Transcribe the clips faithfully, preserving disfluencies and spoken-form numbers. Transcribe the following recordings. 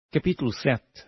Capítulo sete.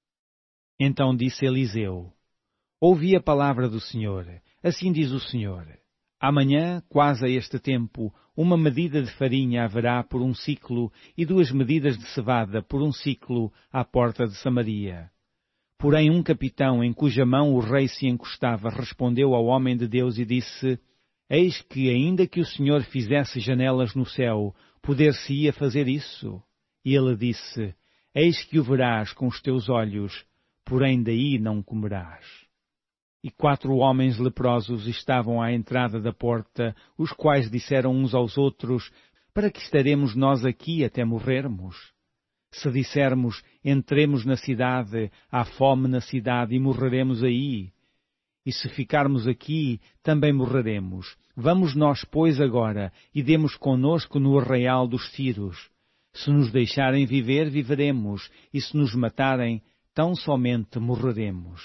Então disse Eliseu: Ouvi a palavra do Senhor. Assim diz o Senhor: Amanhã, quase a este tempo, uma medida de farinha haverá por um ciclo e duas medidas de cevada por um ciclo à porta de Samaria. Porém um capitão em cuja mão o rei se encostava respondeu ao homem de Deus e disse: Eis que, ainda que o Senhor fizesse janelas no céu, poder-se-ia fazer isso? E ele disse: Eis que o verás com os teus olhos, porém daí não comerás. E quatro homens leprosos estavam à entrada da porta, os quais disseram uns aos outros: Para que estaremos nós aqui até morrermos? Se dissermos: Entremos na cidade, há fome na cidade e morreremos aí. E se ficarmos aqui, também morreremos. Vamos nós, pois, agora, e demos conosco no arraial dos Círios. Se nos deixarem viver, viveremos, e se nos matarem, tão somente morreremos.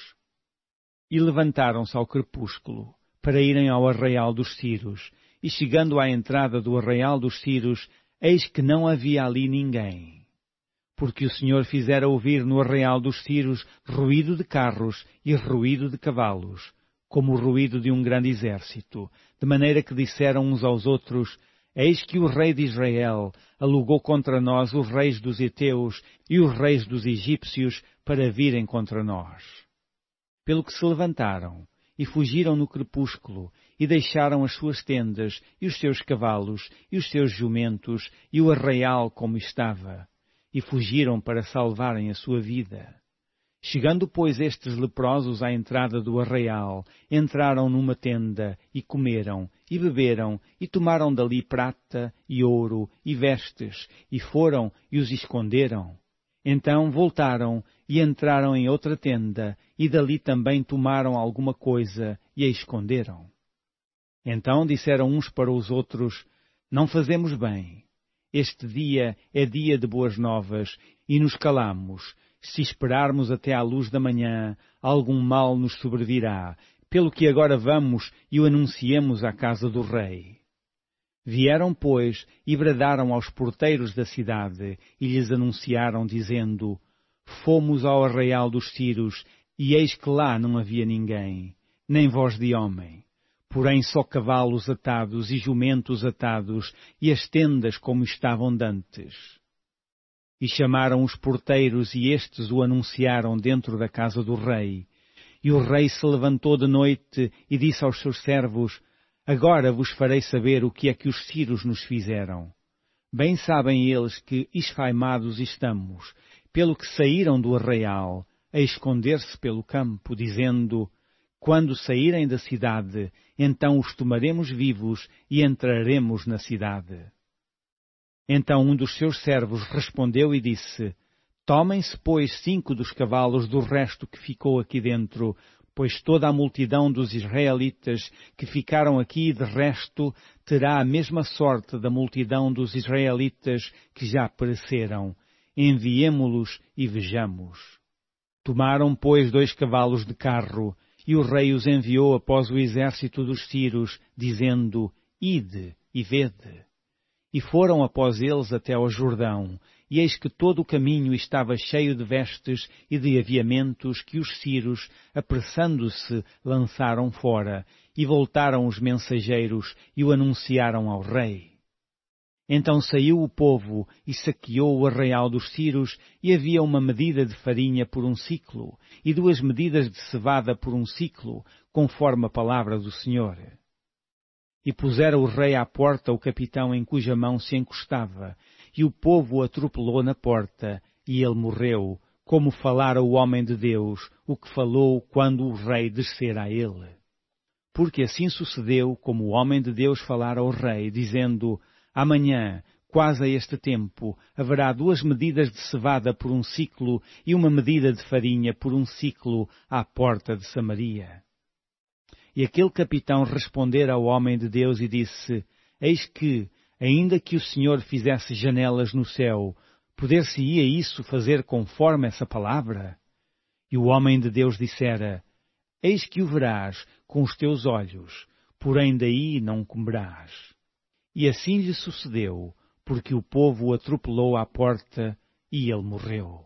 E levantaram-se ao crepúsculo, para irem ao arraial dos Círios, e chegando à entrada do arraial dos Círios, eis que não havia ali ninguém. Porque o Senhor fizera ouvir no arraial dos Círios ruído de carros e ruído de cavalos, como o ruído de um grande exército, de maneira que disseram uns aos outros: Eis que o rei de Israel alugou contra nós os reis dos heteus e os reis dos egípcios para virem contra nós. Pelo que se levantaram e fugiram no crepúsculo e deixaram as suas tendas e os seus cavalos e os seus jumentos e o arraial como estava, e fugiram para salvarem a sua vida. Chegando, pois, estes leprosos à entrada do arraial, entraram numa tenda, e comeram, e beberam, e tomaram dali prata, e ouro, e vestes, e foram e os esconderam. Então voltaram, e entraram em outra tenda, e dali também tomaram alguma coisa, e a esconderam. Então disseram uns para os outros: Não fazemos bem. Este dia é dia de boas novas, e nos calamos. Se esperarmos até à luz da manhã, algum mal nos sobrevirá, pelo que agora vamos e o anunciemos à casa do rei. Vieram, pois, e bradaram aos porteiros da cidade, e lhes anunciaram, dizendo: Fomos ao arraial dos Círios, e eis que lá não havia ninguém, nem voz de homem, porém só cavalos atados e jumentos atados, e as tendas como estavam dantes. E chamaram os porteiros, e estes o anunciaram dentro da casa do rei. E o rei se levantou de noite e disse aos seus servos: Agora vos farei saber o que é que os círios nos fizeram. Bem sabem eles que esfaimados estamos, pelo que saíram do arraial, a esconder-se pelo campo, dizendo: Quando saírem da cidade, então os tomaremos vivos e entraremos na cidade. Então um dos seus servos respondeu e disse: Tomem-se, pois, cinco dos cavalos do resto que ficou aqui dentro, pois toda a multidão dos israelitas que ficaram aqui de resto terá a mesma sorte da multidão dos israelitas que já pereceram. Enviemo-los e vejamos. Tomaram, pois, dois cavalos de carro, e o rei os enviou após o exército dos Círios, dizendo: Ide e vede. E foram após eles até ao Jordão, e eis que todo o caminho estava cheio de vestes e de aviamentos que os círios, apressando-se, lançaram fora, e voltaram os mensageiros e o anunciaram ao rei. Então saiu o povo e saqueou o arraial dos círios, e havia uma medida de farinha por um ciclo, e duas medidas de cevada por um ciclo, conforme a palavra do Senhor. E pusera o rei à porta o capitão em cuja mão se encostava, e o povo o atropelou na porta, e ele morreu, como falara o homem de Deus, o que falou quando o rei descera a ele. Porque assim sucedeu como o homem de Deus falara ao rei, dizendo: Amanhã, quase a este tempo, haverá duas medidas de cevada por um ciclo e uma medida de farinha por um ciclo à porta de Samaria. E aquele capitão respondera ao homem de Deus e disse: Eis que, ainda que o Senhor fizesse janelas no céu, poder-se-ia isso fazer conforme essa palavra? E o homem de Deus dissera: Eis que o verás com os teus olhos, porém daí não comerás. E assim lhe sucedeu, porque o povo o atropelou à porta, e ele morreu.